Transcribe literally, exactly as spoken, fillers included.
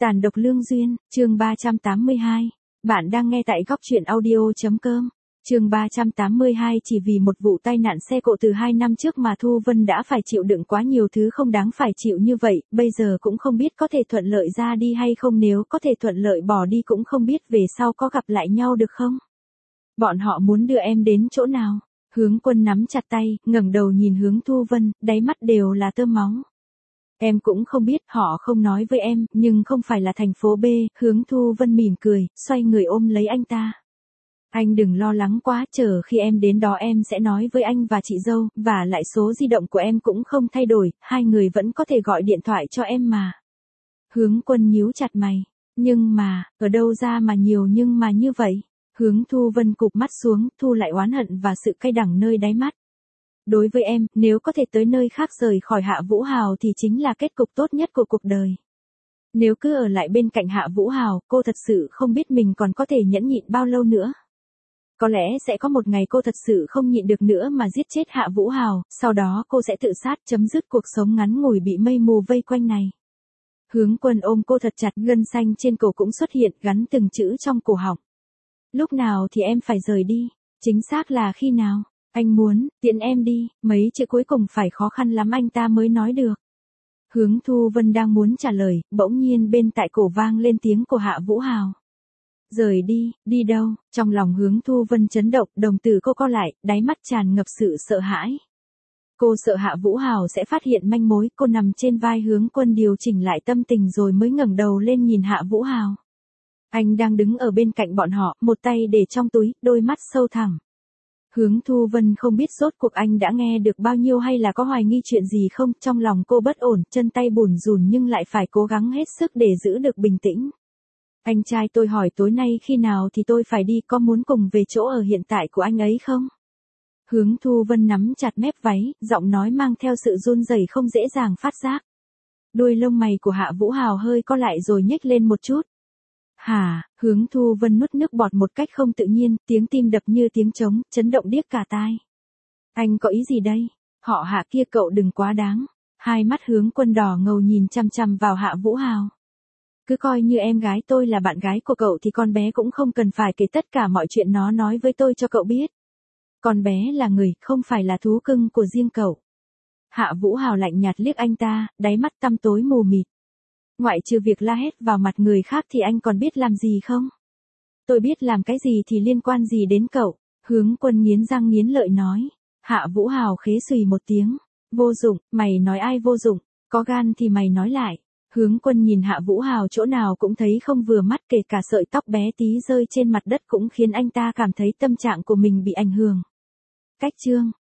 Tàn độc lương duyên, chương ba trăm tám mươi hai. Bạn đang nghe tại góc truyện audio.com. Chương ba trăm tám mươi hai. Chỉ vì một vụ tai nạn xe cộ từ hai năm trước mà Thu Vân đã phải chịu đựng quá nhiều thứ không đáng phải chịu như vậy, bây giờ cũng không biết có thể thuận lợi ra đi hay không, nếu có thể thuận lợi bỏ đi cũng không biết về sau có gặp lại nhau được không. Bọn họ muốn đưa em đến chỗ nào? Hướng Quân nắm chặt tay, ngẩng đầu nhìn hướng Thu Vân, đáy mắt đều là tơ máu. Em cũng không biết, họ không nói với em, nhưng không phải là thành phố B. Hướng Thu Vân mỉm cười, xoay người ôm lấy anh ta. Anh đừng lo lắng quá, chờ khi em đến đó em sẽ nói với anh và chị dâu, và lại số di động của em cũng không thay đổi, hai người vẫn có thể gọi điện thoại cho em mà. Hướng Quân nhíu chặt mày. Nhưng mà, ở đâu ra mà nhiều nhưng mà như vậy? Hướng Thu Vân cụp mắt xuống, thu lại oán hận và sự cay đắng nơi đáy mắt. Đối với em, nếu có thể tới nơi khác rời khỏi Hạ Vũ Hào thì chính là kết cục tốt nhất của cuộc đời. Nếu cứ ở lại bên cạnh Hạ Vũ Hào, cô thật sự không biết mình còn có thể nhẫn nhịn bao lâu nữa. Có lẽ sẽ có một ngày cô thật sự không nhịn được nữa mà giết chết Hạ Vũ Hào, sau đó cô sẽ tự sát, chấm dứt cuộc sống ngắn ngủi bị mây mù vây quanh này. Hướng Quân ôm cô thật chặt, gân xanh trên cổ cũng xuất hiện, gắn từng chữ trong cổ họng. Lúc nào thì em phải rời đi? Chính xác là khi nào? Anh muốn, tiễn em đi, mấy chữ cuối cùng phải khó khăn lắm anh ta mới nói được. Hướng Thu Vân đang muốn trả lời, bỗng nhiên bên tại cổ vang lên tiếng của Hạ Vũ Hào. Rời đi, đi đâu? Trong lòng Hướng Thu Vân chấn động, đồng tử cô co lại, đáy mắt tràn ngập sự sợ hãi. Cô sợ Hạ Vũ Hào sẽ phát hiện manh mối, cô nằm trên vai Hướng Quân điều chỉnh lại tâm tình rồi mới ngẩng đầu lên nhìn Hạ Vũ Hào. Anh đang đứng ở bên cạnh bọn họ, một tay để trong túi, đôi mắt sâu thẳm. Hướng Thu Vân không biết rốt cuộc anh đã nghe được bao nhiêu hay là có hoài nghi chuyện gì không, trong lòng cô bất ổn, chân tay bủn rủn nhưng lại phải cố gắng hết sức để giữ được bình tĩnh. Anh trai tôi hỏi tối nay khi nào thì tôi phải đi, có muốn cùng về chỗ ở hiện tại của anh ấy không? Hướng Thu Vân nắm chặt mép váy, giọng nói mang theo sự run rẩy không dễ dàng phát giác. Đuôi lông mày của Hạ Vũ Hào hơi co lại rồi nhếch lên một chút. Hả? Hướng Thu Vân nuốt nước bọt một cách không tự nhiên, tiếng tim đập như tiếng trống, chấn động điếc cả tai. Anh có ý gì đây? Họ Hạ kia cậu đừng quá đáng. Hai mắt Hướng Quân đỏ ngầu nhìn chăm chăm vào Hạ Vũ Hào. Cứ coi như em gái tôi là bạn gái của cậu thì con bé cũng không cần phải kể tất cả mọi chuyện nó nói với tôi cho cậu biết. Con bé là người, không phải là thú cưng của riêng cậu. Hạ Vũ Hào lạnh nhạt liếc anh ta, đáy mắt tăm tối mù mịt. Ngoại trừ việc la hét vào mặt người khác thì anh còn biết làm gì không? Tôi biết làm cái gì thì liên quan gì đến cậu? Hướng Quân nghiến răng nghiến lợi nói. Hạ Vũ Hào khế sùi một tiếng. Vô dụng, mày nói ai vô dụng? Có gan thì mày nói lại. Hướng Quân nhìn Hạ Vũ Hào chỗ nào cũng thấy không vừa mắt, kể cả sợi tóc bé tí rơi trên mặt đất cũng khiến anh ta cảm thấy tâm trạng của mình bị ảnh hưởng. Cách chương.